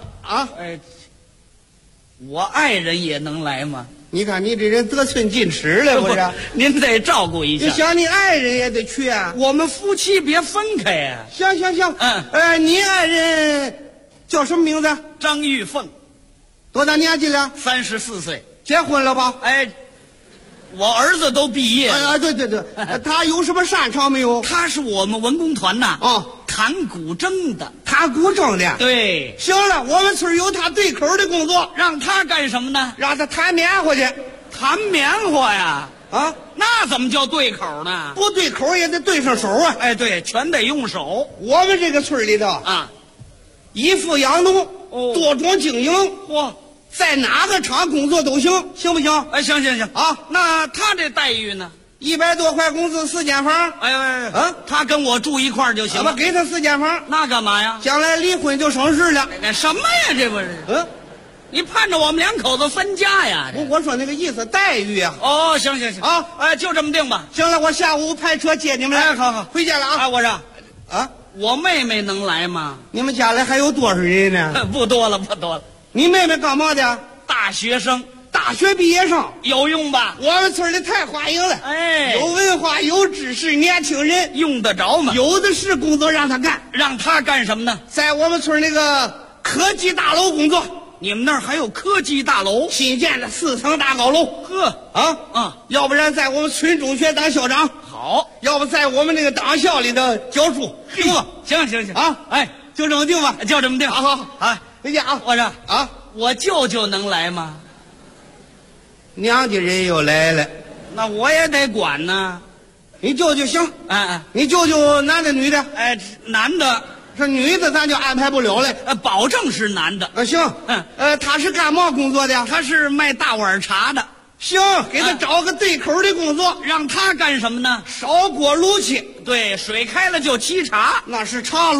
我爱人也能来吗？ 你看你这人得寸进尺了，不是？ 您得照顾一下。 你想你爱人也得去啊。 我们夫妻别分开呀。 行。你爱人叫什么名字？ 张玉凤。 多大年纪了 ？34岁。 结婚了吧？ 我儿子都毕业了。 对，他有什么擅长没有？ 他是我们文工团呐。弹古筝的。 弹古筝的。 对。 行了，我们村有他对口的工作。 让他干什么呢？ 让他弹棉花去。 弹棉花呀？那怎么叫对口呢？ 不对口也得对上手啊。 对，全得用手。 我们这个村里头以富养农，多种经营。在哪个厂工作都行，行不行？ 行那他这待遇呢 ？100多块工资，4间房。 他跟我住一块儿就行了。 给他4间房， 那干嘛呀？ 将来离婚就省事了。 什么呀？这不是？你盼着我们2口子分家呀？ 我说那个意思，待遇啊。 行就这么定吧。 行了，我下午派车接你们来。 好， 回家了啊。 我说我妹妹能来吗？ 你们家里还有多少人呢？ 不多了。 你妹妹干嘛的？ 大学生， 大学毕业生， 有用吧？ 我们村里太欢迎了。有文化有知识年轻人用得着吗？ 有的是工作让他干。 让他干什么呢？ 在我们村那个科技大楼工作。 你们那儿还有科技大楼？ 新建的4层大高楼。要不然在我们村中学当校长。 好， 要不在我们那个党校里头教书。 行就这么定吧。 就这么定。 好，回家啊。 我说我舅舅能来吗？ 娘家人又来了， 那我也得管呢。 你舅舅行，你舅舅男的女的？ 男的。 是女的咱就安排不了了。 保证是男的。 行。他是干嘛工作的？ 他是卖大碗茶的。 行，给他找个对口的工作。 让他干什么呢？ 烧锅炉气。 对，水开了就沏茶。 那是茶炉。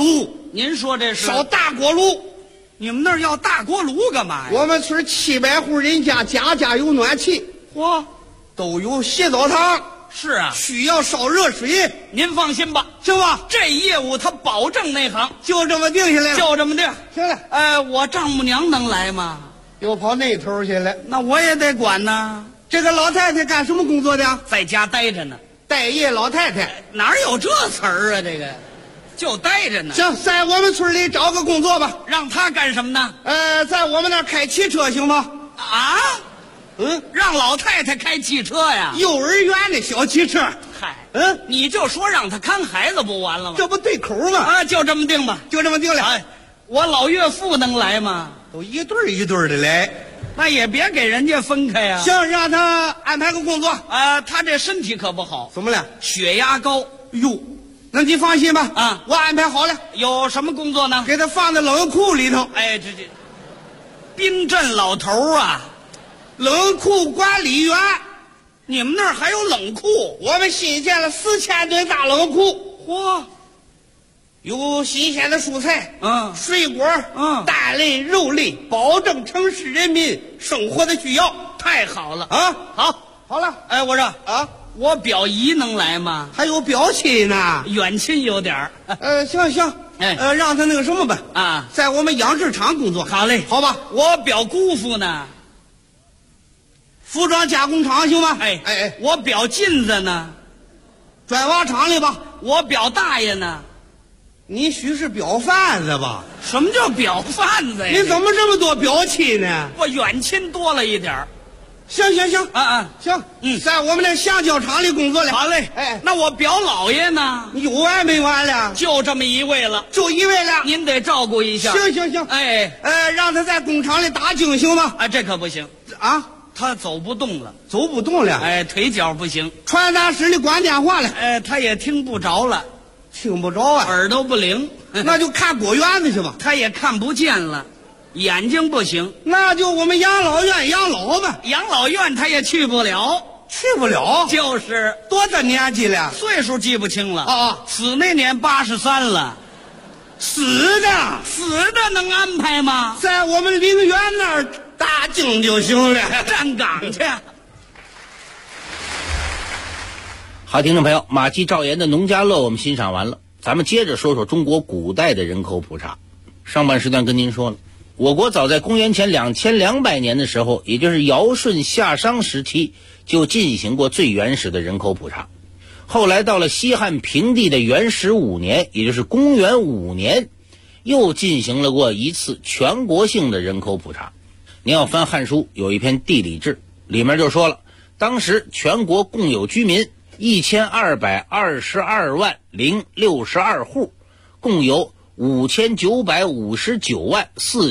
您说这是烧大锅炉。 你们那儿要大锅炉干嘛呀？ 我们村700户人家，家家有暖气， 嚯， 都有洗澡堂。 是啊， 需要烧热水。 您放心吧， 行吧？ 这业务他保证内行， 就这么定下来了。 就这么定。 行了。 我丈母娘能来吗？ 又跑那头去了。 那我也得管呢。 这个老太太干什么工作的？ 在家待着呢。 待业老太太哪有这词儿啊？这个就待着呢。 行，在我们村里找个工作吧。 让他干什么呢？ 在我们那儿开汽车行吗？ 啊？让老太太开汽车呀？ 幼儿园的小汽车。 嗨，你就说让他看孩子不完了吗？ 这不对口吗？ 就这么定吧， 就这么定了。 哎，我老岳父能来吗？ 都一对一对的来， 那也别给人家分开呀。 行，让他安排个工作。 他这身体可不好。 怎么了？ 血压高。 哟，那你放心吧。 啊， 我安排好了。 有什么工作呢？ 给他放在冷库里头。 哎，这冰镇老头啊。 冷库管理员。 你们那儿还有冷库？ 我们新建了4000吨大冷库。 嚯， 有新鲜的蔬菜，水果，蛋类、肉类，保证城市人民生活的需要。 太好了啊！好了。 哎，我说啊， 我表姨能来吗？ 还有表亲呢， 远亲有点儿。 行，让他那个什么吧， 啊， 在我们养殖场工作。 好嘞， 好吧。 我表姑父呢？ 服装加工厂行吗？ 哎，我表妗子呢？ 砖瓦厂里吧。 我表大爷呢？ 你许是表贩子吧？ 什么叫表贩子呀？ 你怎么这么多表亲呢？ 我远亲多了一点儿。 行，行，在我们那橡胶厂里工作了。 好嘞，那我表老爷呢？ 有完没完了？ 就这么一位了， 就一位了。 您得照顾一下。 行，让他在工厂里打更行吗？ 这可不行啊， 他走不动了，腿脚不行。 传达室里关电话了， 他也听不着了，耳朵不灵， 那就看果园子去吧。 他也看不见了。眼睛不行， 那就我们养老院养老吧。 养老院他也去不了，就是多大年纪了？ 岁数记不清了啊。 死那年83了， 死的能安排吗？ 在我们陵园那儿打更就行了， 站岗去。 好，听众朋友，马季赵岩的《农家乐》我们欣赏完了，咱们接着说说中国古代的人口普查。上半时段跟您说了，我国早在公元前2200年的时候，也就是尧舜夏商时期，就进行过最原始的人口普查。后来到了西汉平帝的元始5年，也就是公元5年，又进行了过一次全国性的人口普查。您要翻《汉书》有一篇《地理志》，里面就说了，当时全国共有居民1222万062户，共有5959万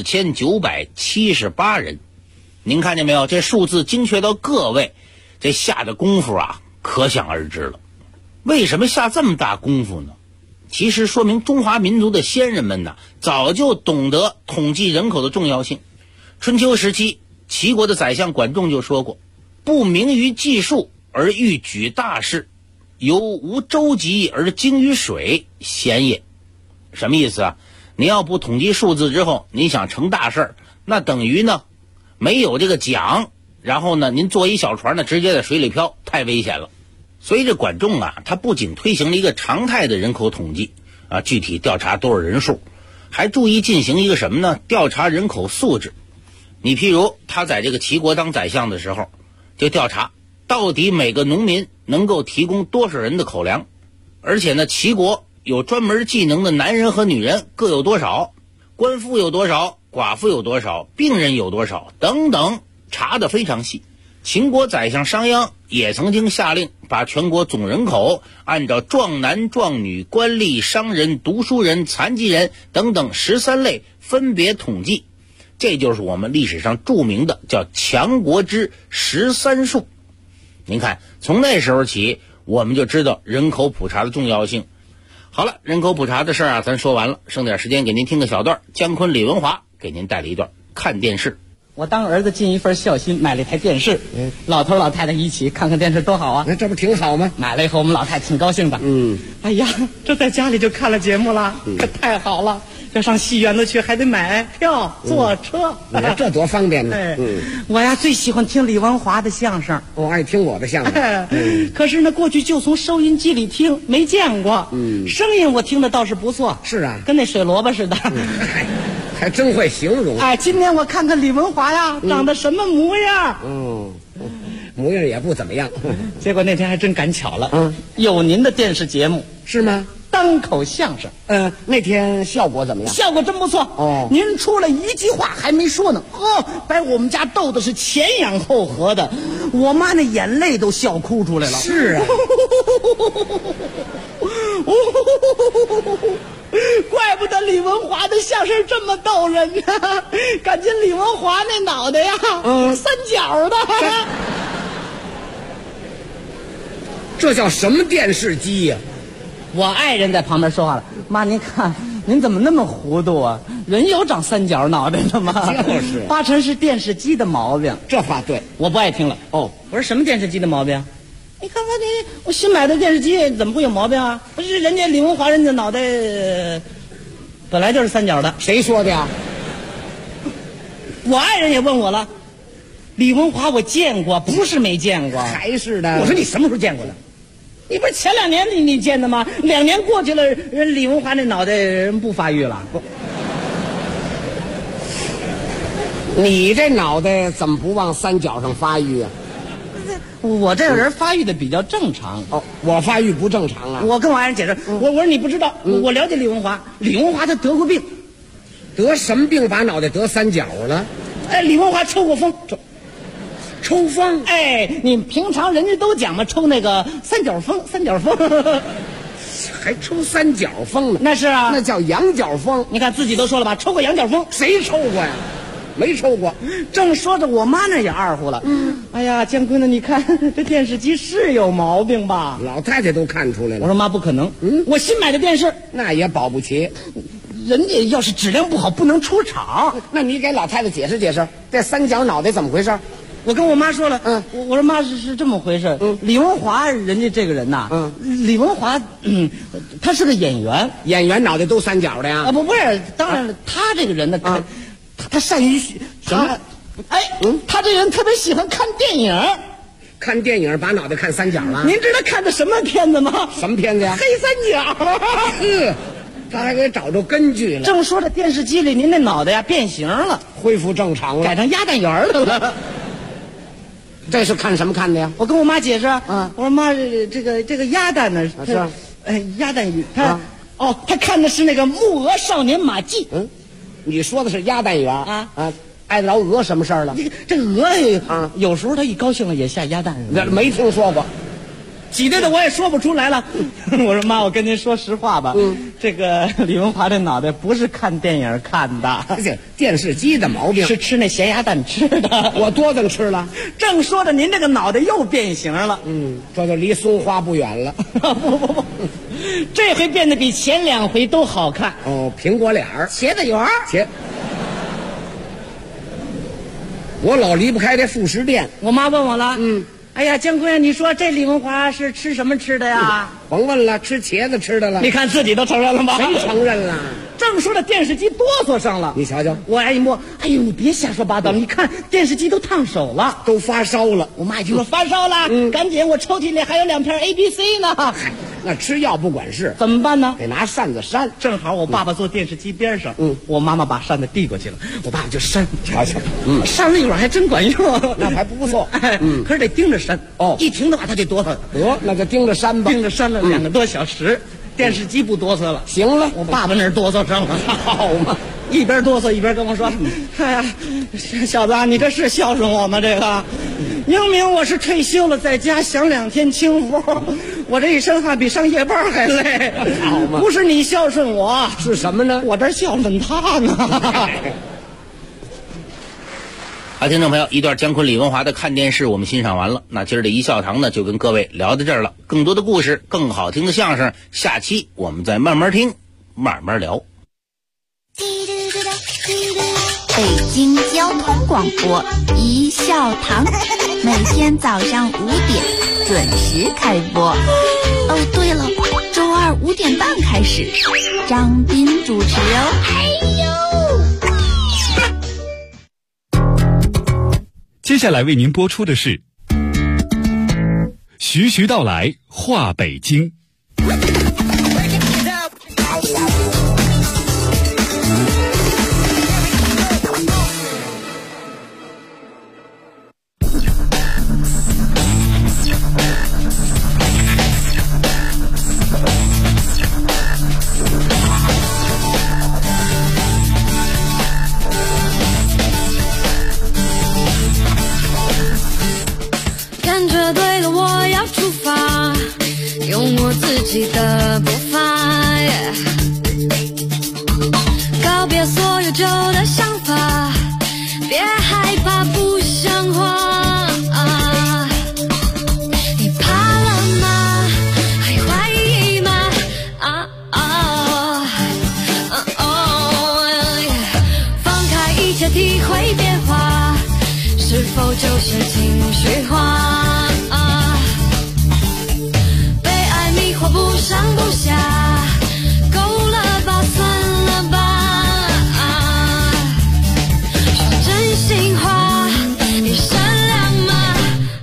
4978人。您看见没有？这数字精确到个位，这下的功夫啊，可想而知了。为什么下这么大功夫呢？其实说明中华民族的先人们呢，早就懂得统计人口的重要性。春秋时期，齐国的宰相管仲就说过，不明于计数而欲举大事，犹无舟楫而精于水，贤也。什么意思啊？您要不统计数字之后，您想成大事，那等于呢没有这个桨，然后呢您坐一小船呢直接在水里漂，太危险了。所以这管仲啊，他不仅推行了一个常态的人口统计啊，具体调查多少人数，还注意进行一个什么呢？调查人口素质。你譬如他在这个齐国当宰相的时候，就调查到底每个农民能够提供多少人的口粮，而且呢齐国有专门技能的男人和女人各有多少，官夫有多少，寡妇有多少，病人有多少等等，查得非常细。秦国宰相商鞅也曾经下令把全国总人口按照壮男壮女、官吏、商人、读书人、残疾人等等13类分别统计，这就是我们历史上著名的叫强国之13数。您看，从那时候起，我们就知道人口普查的重要性。好了，人口普查的事啊，咱说完了，剩点时间给您听个小段。姜昆、李文华给您带来一段看电视。 我当儿子尽一份孝心，买了一台电视，老头老太太一起看看电视多好啊！ 那这不挺好吗？ 买了以后，我们老太太挺高兴的。哎呀，这在家里就看了节目了，可太好了！要上戏院子去，还得买票坐车， 这多方便呢！ 我呀最喜欢听李文华的相声， 我爱听我的相声。 可是呢，过去就从收音机里听，没见过。声音我听的倒是不错。 是啊， 跟那水萝卜似的。 还真会形容。 哎，今天我看看李文华呀，长得什么模样？ 模样也不怎么样。 结果那天还真赶巧了，有您的电视节目。 是吗？ 单口相声。 那天效果怎么样？ 效果真不错。您出了一句话还没说呢，把我们家逗的是前仰后合的，我妈那眼泪都笑哭出来了。 是啊。 怪不得李文华的相声这么逗人呢，感觉李文华那脑袋呀，三角的。 这叫什么电视机呀？ 我爱人在旁边说话了：“妈，您看，您怎么那么糊涂啊？人有长三角脑袋的吗？ 就是八成是电视机的毛病。” 这话对， 我不爱听了。 我说什么电视机的毛病？你看看我新买的电视机怎么会有毛病啊？不是人家李文华人家脑袋本来就是三角的。 谁说的呀？ 我爱人也问我了，李文华我见过，不是没见过。 还是的。 我说你什么时候见过的？你不是前2年你见的吗？2年过去了，人李文华那脑袋人不发育了。 你这脑袋怎么不往三角上发育啊？ 我这个人发育的比较正常。 我发育不正常啊。 我跟我爱人解释，我说你不知道，我了解李文华，李文华他得过病。 得什么病把脑袋得三角了？ 李文华抽过风。 抽风？ 你平常人家都讲嘛，抽那个三角风。 还抽三角风呢？ 那是啊， 那叫羊角风。 你看自己都说了吧，抽过羊角风。 谁抽过呀？没抽过。 正说着，我妈那也二乎了。哎呀，江闺女，你看这电视机是有毛病吧？ 老太太都看出来了。 我说妈，不可能。我新买的电视那也保不齐。 人家要是质量不好，不能出厂。 那你给老太太解释解释，这三角脑袋怎么回事？ 我跟我妈说了，我说妈是这么回事。李文华人家这个人呐，李文华，他是个演员， 演员脑袋都三角的呀？ 不是，当然了，他这个人呢，他善于什么？他这人特别喜欢看电影。 看电影把脑袋看三角了？ 您知道看的什么片子吗？ 什么片子呀？ 黑三角。 他还给找着根据了。 正说着电视机里您那脑袋呀变形了， 恢复正常了， 改成鸭蛋圆的了。 这是看什么看的呀？ 我跟我妈解释，我说妈，这个鸭蛋呢？鸭蛋鱼，他看的是那个《木鹅少年马季》。 你说的是鸭蛋圆挨得着鹅什么事儿了？ 这鹅有时候他一高兴了也下鸭蛋。 没听说过。 挤兑的我也说不出来了。我说妈，我跟您说实话吧，这个李文华这脑袋不是看电影看的， 电视机的毛病， 是吃那咸鸭蛋吃的。 我多能吃了。 正说着，您这个脑袋又变形了。 这就离松花不远了。 不，这回变得比前2回都好看。 苹果脸儿， 茄子圆儿。 我老离不开这副食店。 我妈问我了，哎呀，江姑娘，你说这李文华是吃什么吃的呀？ 甭问了，吃茄子吃的了。 你看自己都承认了吗？ 谁承认了？ 正说着电视机哆嗦上了。 你瞧瞧， 我爱一摸，哎呦，你别瞎说八道，你看电视机都烫手了， 都发烧了。 我妈一听说发烧了，赶紧，我抽屉里还有2片 ABC 呢。 那吃药不管事， 怎么办呢？ 得拿扇子扇。 正好我爸爸坐电视机边上，我妈妈把扇子递过去了，我爸爸就扇。 瞧瞧， 扇了一会儿还真管用， 那还不错。 可是得盯着扇。一停的话他就哆嗦。 那就盯着扇吧。 盯着扇了2个多小时，电视机不哆嗦了。 行了， 我爸爸那儿哆嗦上了。好嘛，一边哆嗦一边跟我说：“哎呀，小子，你这是孝顺我吗？这个，明明我是退休了，在家享2天清福，我这一身汗比上夜班还累。好嘛，不是你孝顺我， 是什么呢？ 我这孝顺他呢。” 好，听众朋友，一段姜昆、李文华的看电视我们欣赏完了。那今儿的一笑堂呢，就跟各位聊到这儿了。更多的故事，更好听的相声，下期我们再慢慢听，慢慢聊。 北京交通广播一笑堂，每天早上5点准时开播。哦，对了，周二5点半开始，张斌主持哦。 接下来为您播出的是徐徐道来话北京。 感觉对了，我要出发，用我自己的步伐，告别所有旧的想法，别害怕不像话。你怕了吗？还怀疑吗？放开一切，体会变化，是否就是情绪化？不上不下，够了吧，算了吧。说真心话，你善良吗？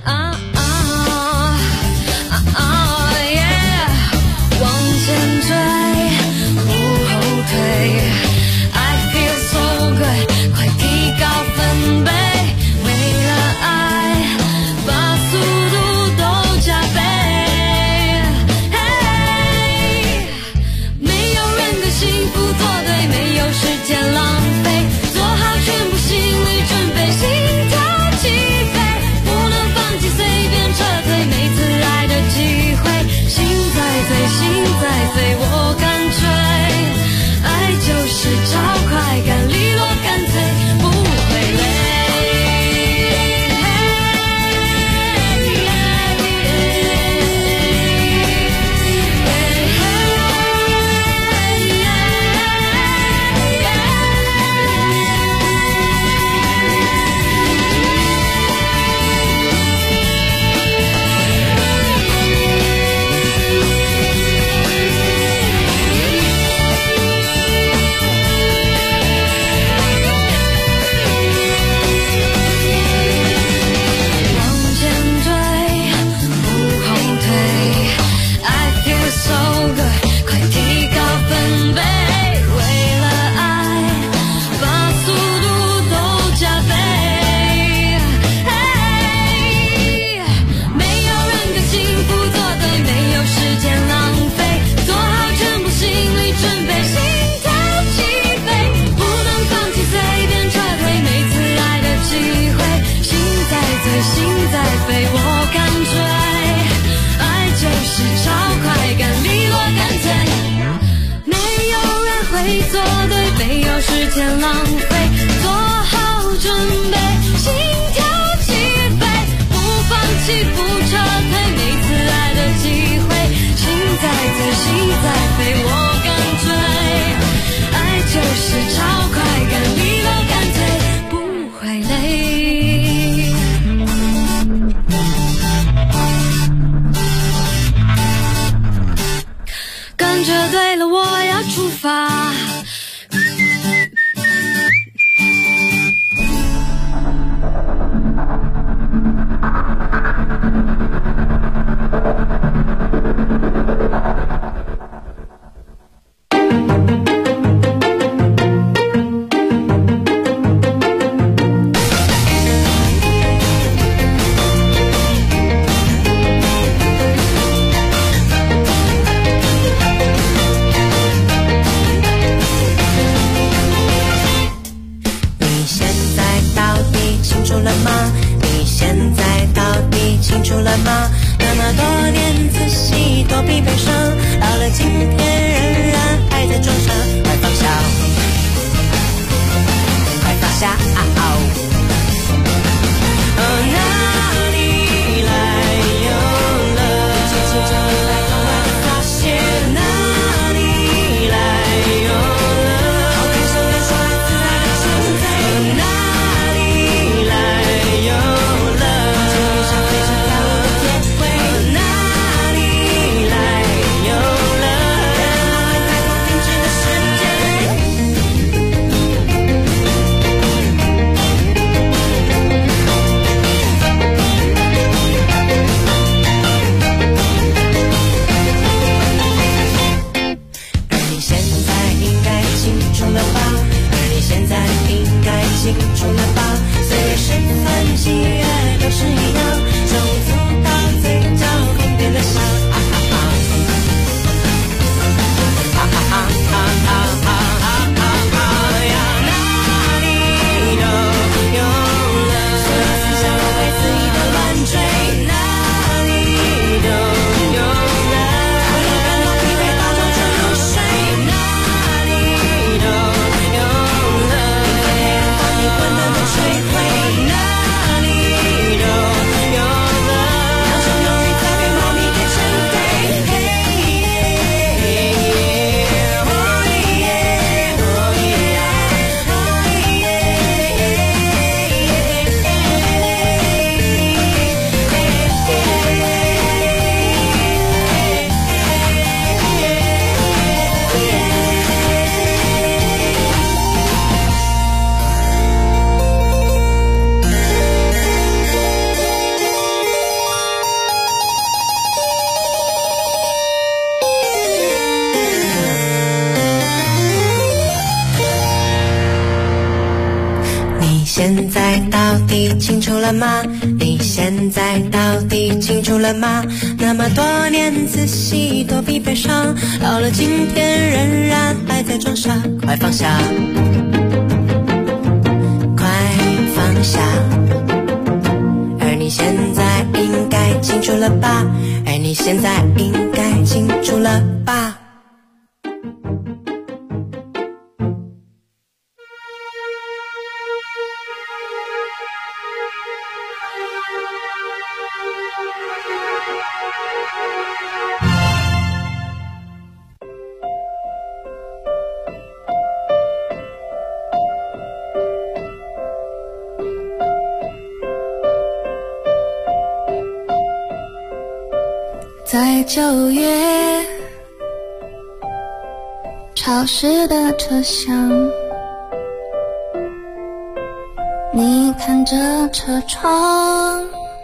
往前追，不后退。I feel so good， 快提高分贝，为了爱，把速度都加倍。幸福做对，没有时间浪费，做好全部心理准备，心跳起飞，不能放弃，随便撤退，每次来的机会，心在飞，心在飞，我干脆，爱就是找快感，利落干脆，不会累。做对，没有时间浪费，做好准备，心跳起飞，不放弃，不撤退，每次来的机会，心在飞，心在飞，我干脆，爱就是超快感，利落干脆，不会累。感觉对了，我要出发。 底清楚了吗？你现在到底清楚了吗？那么多年仔细躲避悲伤，到了今天仍然还在装傻，快放下，快放下。而你现在应该清楚了吧？而你现在应该清楚了吧？ 在9月潮湿的车厢，你看着车窗，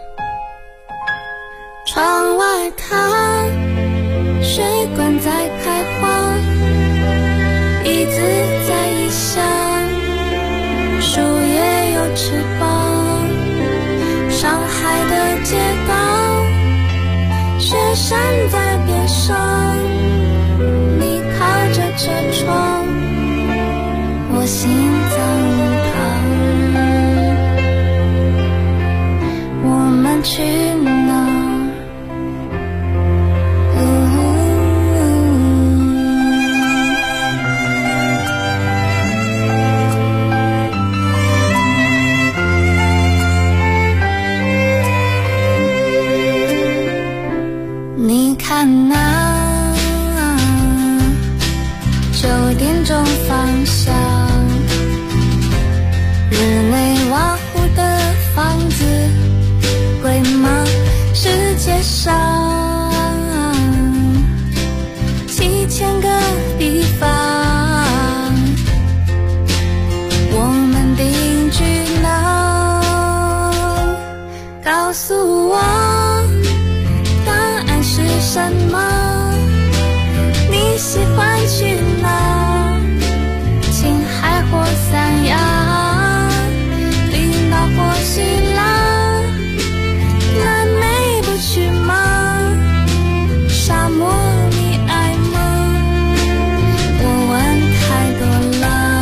窗外看水管在开花，椅子在异乡，树叶有翅膀，上海的街道，雪山在边上，你靠着车窗，我心脏旁，我们去哪？你看那9点钟方向，日内瓦湖的房子贵吗？世界上7000个地方，我们定居哪？告诉我是什么？你喜欢去哪？青海或三亚，冰岛或希腊，南美不去吗？沙漠你爱吗？我问太多了。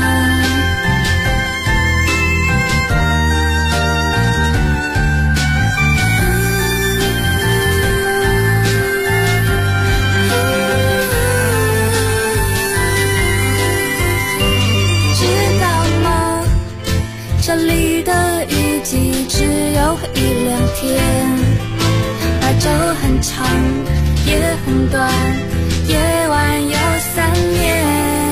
这里的雨季只有1-2天，白昼很长，夜很短，夜晚有3年，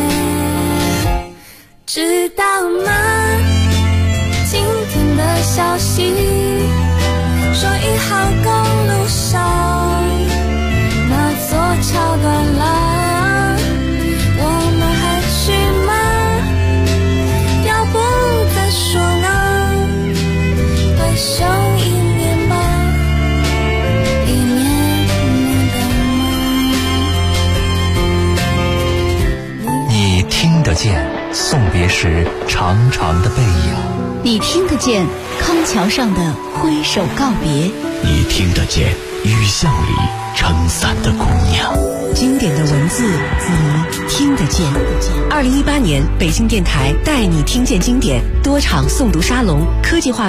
知道吗？今天的消息说1号公路上那座桥断了，我们还去吗？要不再说呢，回首1年吧，1年的梦。 你听得见送别时长长的背影， 你听得见康桥上的挥手告别， 你听得见雨巷里撑伞的姑娘。 经典的文字你听得见。2018年北京电台带你听见经典多场诵读沙龙，科技化